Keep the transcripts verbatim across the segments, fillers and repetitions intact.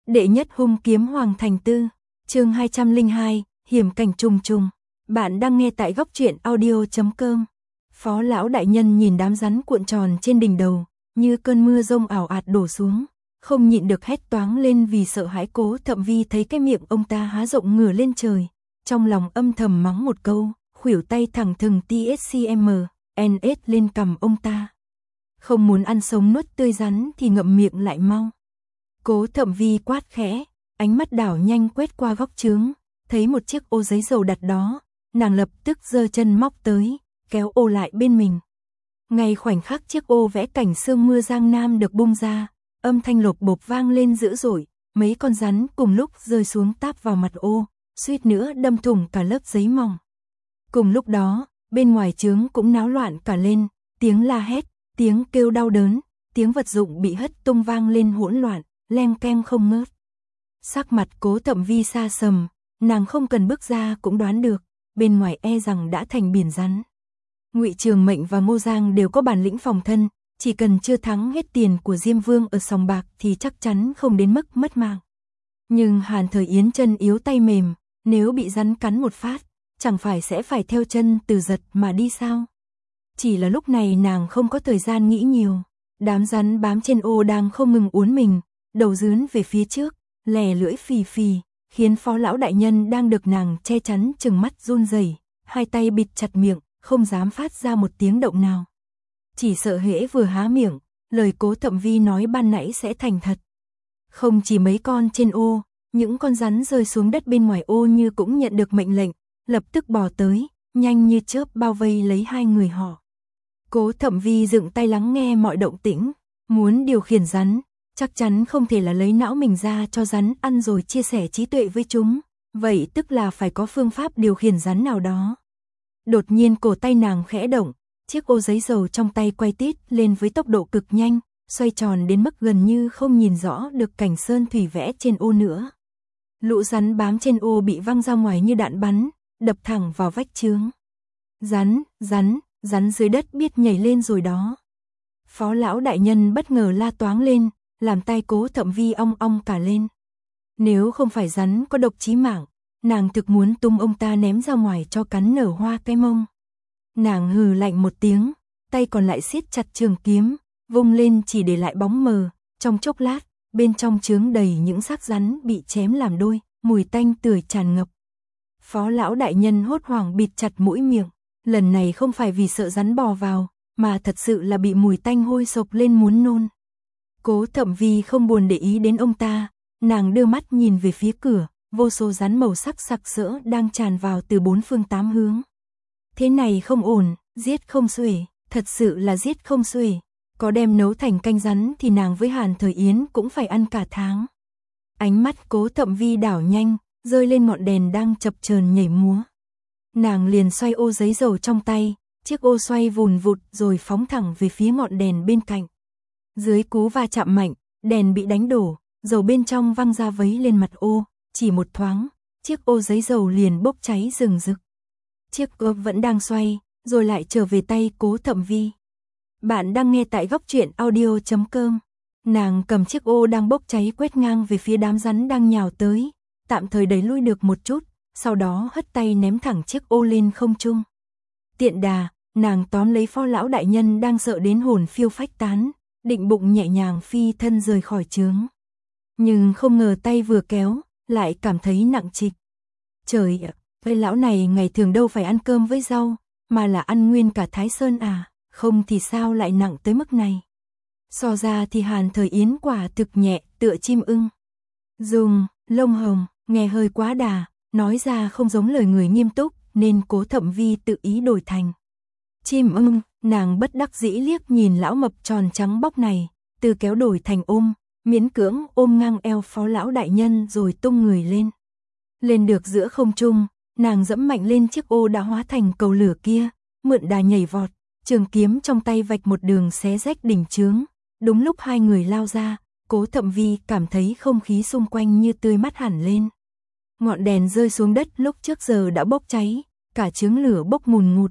Đệ nhất hung kiếm Hoàng Thành Tư, chương hai trăm lẻ hai, hiểm cảnh trùng trùng. Bạn đang nghe tại góc truyện audio chấm com. Phó lão đại nhân nhìn đám rắn cuộn tròn trên đỉnh đầu, như cơn mưa rông ảo ạt đổ xuống, không nhịn được hét toáng lên vì sợ hãi. Cố Thậm Vi thấy cái miệng ông ta há rộng ngửa lên trời, trong lòng âm thầm mắng một câu, khuỷu tay thẳng thừng tê ét xê em en ét lên cằm ông ta. Không muốn ăn sống nuốt tươi rắn thì ngậm miệng lại mau. Cố Thậm Vi quát khẽ, ánh mắt đảo nhanh quét qua góc chướng, thấy một chiếc ô giấy dầu đặt đó, nàng lập tức giơ chân móc tới, kéo ô lại bên mình. Ngay khoảnh khắc chiếc ô vẽ cảnh sương mưa Giang Nam được bung ra, âm thanh lộp bộp vang lên dữ dội, mấy con rắn cùng lúc rơi xuống táp vào mặt ô, suýt nữa đâm thủng cả lớp giấy mỏng. Cùng lúc đó, bên ngoài chướng cũng náo loạn cả lên, tiếng la hét, tiếng kêu đau đớn, tiếng vật dụng bị hất tung vang lên hỗn loạn, leng keng không ngớt. Sắc mặt Cố Thậm Vi sa sầm, nàng không cần bước ra cũng đoán được, bên ngoài e rằng đã thành biển rắn. Ngụy Trường Mệnh và Ngô Giang đều có bản lĩnh phòng thân, chỉ cần chưa thắng hết tiền của Diêm Vương ở sòng bạc thì chắc chắn không đến mức mất mạng. Nhưng Hàn Thời Yến chân yếu tay mềm, nếu bị rắn cắn một phát, chẳng phải sẽ phải theo chân Từ Giật mà đi sao? Chỉ là lúc này nàng không có thời gian nghĩ nhiều, đám rắn bám trên ô đang không ngừng uốn mình, đầu dướn về phía trước, lè lưỡi phì phì, khiến phó lão đại nhân đang được nàng che chắn trừng mắt run rẩy, hai tay bịt chặt miệng, không dám phát ra một tiếng động nào. Chỉ sợ hễ vừa há miệng, lời Cố Thậm Vi nói ban nãy sẽ thành thật. Không chỉ mấy con trên ô, những con rắn rơi xuống đất bên ngoài ô như cũng nhận được mệnh lệnh, lập tức bò tới, nhanh như chớp bao vây lấy hai người họ. Cố Thậm Vi dựng tay lắng nghe mọi động tĩnh, muốn điều khiển rắn, chắc chắn không thể là lấy não mình ra cho rắn ăn rồi chia sẻ trí tuệ với chúng, vậy tức là phải có phương pháp điều khiển rắn nào đó. Đột nhiên cổ tay nàng khẽ động, chiếc ô giấy dầu trong tay quay tít lên với tốc độ cực nhanh, xoay tròn đến mức gần như không nhìn rõ được cảnh sơn thủy vẽ trên ô nữa. Lũ rắn bám trên ô bị văng ra ngoài như đạn bắn, đập thẳng vào vách chướng. Rắn, rắn, rắn dưới đất biết nhảy lên rồi đó. Phó lão đại nhân bất ngờ la toáng lên, làm tai Cố Thậm Vi ong ong cả lên. Nếu không phải rắn có độc chí mạng, nàng thực muốn tung ông ta ném ra ngoài cho cắn nở hoa cái mông. Nàng hừ lạnh một tiếng, tay còn lại siết chặt trường kiếm, vung lên chỉ để lại bóng mờ, trong chốc lát, bên trong chướng đầy những xác rắn bị chém làm đôi, mùi tanh tưởi tràn ngập. Phó lão đại nhân hốt hoảng bịt chặt mũi miệng, lần này không phải vì sợ rắn bò vào, mà thật sự là bị mùi tanh hôi sộc lên muốn nôn. Cố Thậm Vi không buồn để ý đến ông ta, nàng đưa mắt nhìn về phía cửa, vô số rắn màu sắc sặc sỡ đang tràn vào từ bốn phương tám hướng. Thế này không ổn, giết không xuể, thật sự là giết không xuể, có đem nấu thành canh rắn thì nàng với Hàn Thời Yến cũng phải ăn cả tháng. Ánh mắt Cố Thậm Vi đảo nhanh, rơi lên ngọn đèn đang chập chờn nhảy múa. Nàng liền xoay ô giấy dầu trong tay, chiếc ô xoay vùn vụt rồi phóng thẳng về phía ngọn đèn bên cạnh. Dưới cú va chạm mạnh, đèn bị đánh đổ, dầu bên trong văng ra vấy lên mặt ô, chỉ một thoáng, chiếc ô giấy dầu liền bốc cháy rừng rực. Chiếc ô vẫn đang xoay, rồi lại trở về tay Cố Thậm Vi. Bạn đang nghe tại góc truyện audio chấm com. Nàng cầm chiếc ô đang bốc cháy quét ngang về phía đám rắn đang nhào tới, tạm thời đẩy lui được một chút, sau đó hất tay ném thẳng chiếc ô lên không trung. Tiện đà, nàng tóm lấy phó lão đại nhân đang sợ đến hồn phiêu phách tán, định bụng nhẹ nhàng phi thân rời khỏi chướng. Nhưng không ngờ tay vừa kéo, lại cảm thấy nặng trịch. Trời ạ, cái lão này ngày thường đâu phải ăn cơm với rau, mà là ăn nguyên cả Thái Sơn à, không thì sao lại nặng tới mức này. So ra thì Hàn Thời Yến quả thực nhẹ tựa chim ưng. Dùng, lông hồng, nghe hơi quá đà, nói ra không giống lời người nghiêm túc, nên Cố Thậm Vi tự ý đổi thành chim ưng. Nàng bất đắc dĩ liếc nhìn lão mập tròn trắng bóc này, từ kéo đổi thành ôm, miễn cưỡng ôm ngang eo phó lão đại nhân rồi tung người lên. Lên được giữa không trung, nàng dẫm mạnh lên chiếc ô đã hóa thành cầu lửa kia, mượn đà nhảy vọt, trường kiếm trong tay vạch một đường xé rách đỉnh chướng. Đúng lúc hai người lao ra, Cố Thậm Vi cảm thấy không khí xung quanh như tươi mát hẳn lên. Ngọn đèn rơi xuống đất lúc trước giờ đã bốc cháy, cả chướng lửa bốc ngùn ngụt.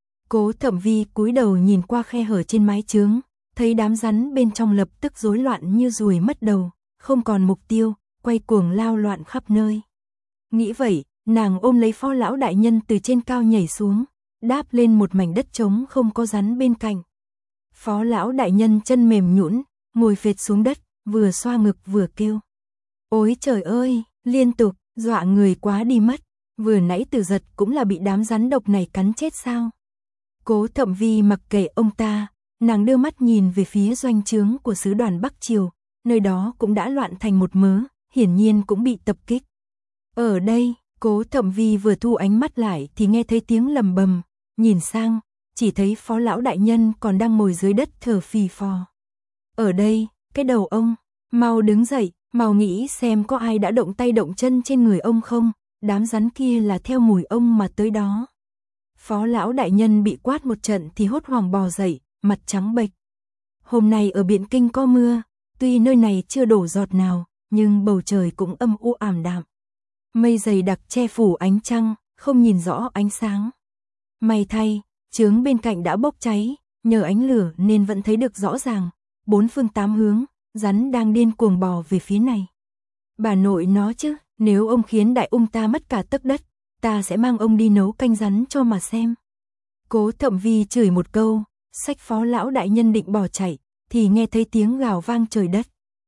Cố Thậm Vi cúi đầu nhìn qua khe hở trên mái chướng, thấy đám rắn bên trong lập tức rối loạn như ruồi mất đầu, không còn mục tiêu, quay cuồng lao loạn khắp nơi. Nghĩ vậy, nàng ôm lấy Phó lão đại nhân từ trên cao nhảy xuống, đáp lên một mảnh đất trống không có rắn bên cạnh. Phó lão đại nhân chân mềm nhũn, ngồi phệt xuống đất, vừa xoa ngực vừa kêu. Ôi trời ơi, liên tục, dọa người quá đi mất, vừa nãy Từ Giật cũng là bị đám rắn độc này cắn chết sao? Cố Thậm Vi mặc kệ ông ta, nàng đưa mắt nhìn về phía doanh trướng của sứ đoàn Bắc Triều, nơi đó cũng đã loạn thành một mớ, hiển nhiên cũng bị tập kích. Ở đây, Cố Thậm Vi vừa thu ánh mắt lại thì nghe thấy tiếng lầm bầm, nhìn sang, chỉ thấy Phó lão đại nhân còn đang ngồi dưới đất thở phì phò. Ở đây, cái đầu ông, mau đứng dậy, mau nghĩ xem có ai đã động tay động chân trên người ông không, đám rắn kia là theo mùi ông mà tới đó. Phó lão đại nhân bị quát một trận thì hốt hoảng bò dậy, mặt trắng bệch. Hôm nay ở Biện Kinh có mưa, tuy nơi này chưa đổ giọt nào, nhưng bầu trời cũng âm u ảm đạm. Mây dày đặc che phủ ánh trăng, không nhìn rõ ánh sáng. May thay, chướng bên cạnh đã bốc cháy, nhờ ánh lửa nên vẫn thấy được rõ ràng, bốn phương tám hướng, rắn đang điên cuồng bò về phía này. Bà nội nó chứ, nếu ông khiến đại ung ta mất cả tấc đất, ta sẽ mang ông đi nấu canh rắn cho mà xem. Cố Thậm Vi chửi một câu, xách Phó lão đại nhân định bỏ chạy, thì nghe thấy tiếng gào vang trời đất.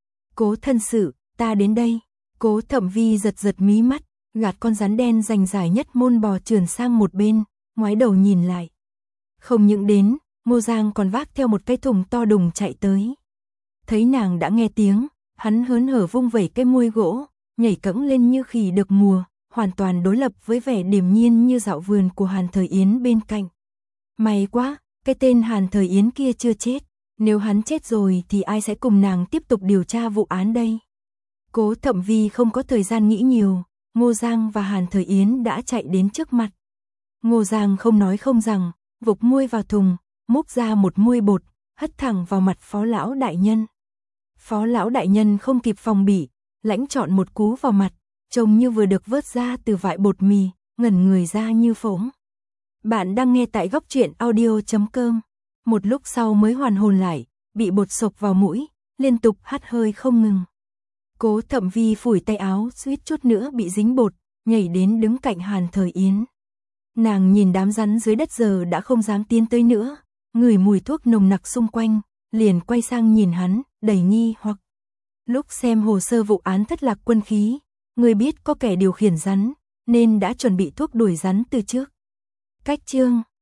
Cố thân sự, ta đến đây. Cố Thậm Vi giật giật mí mắt, gạt con rắn đen rành rải nhất môn bò trườn sang một bên, ngoái đầu nhìn lại. Không những đến, Ngô Giang còn vác theo một cái thùng to đùng chạy tới. Thấy nàng đã nghe tiếng, hắn hớn hở vung vẩy cái muôi gỗ, nhảy cẫng lên như khỉ được mùa, hoàn toàn đối lập với vẻ điềm nhiên như dạo vườn của Hàn Thời Yến bên cạnh. May quá, cái tên Hàn Thời Yến kia chưa chết, nếu hắn chết rồi thì ai sẽ cùng nàng tiếp tục điều tra vụ án đây? Cố Thậm Vi không có thời gian nghĩ nhiều, Ngô Giang và Hàn Thời Yến đã chạy đến trước mặt. Ngô Giang không nói không rằng, vục muôi vào thùng, múc ra một muôi bột, hất thẳng vào mặt Phó lão đại nhân. Phó lão đại nhân không kịp phòng bị, lãnh trọn một cú vào mặt, trông như vừa được vớt ra từ vại bột mì, ngẩn người ra như phỗng. Bạn đang nghe tại góc truyện audio chấm com. Một lúc sau mới hoàn hồn lại, bị bột sộc vào mũi, liên tục hắt hơi không ngừng. Cố Thậm Vi phủi tay áo, suýt chút nữa bị dính bột, nhảy đến đứng cạnh Hàn Thời Yến. Nàng nhìn đám rắn dưới đất giờ đã không dám tiến tới nữa, ngửi mùi thuốc nồng nặc xung quanh, liền quay sang nhìn hắn, đầy nghi hoặc. Lúc xem hồ sơ vụ án thất lạc quân khí, người biết có kẻ điều khiển rắn, nên đã chuẩn bị thuốc đuổi rắn từ trước. Cách chương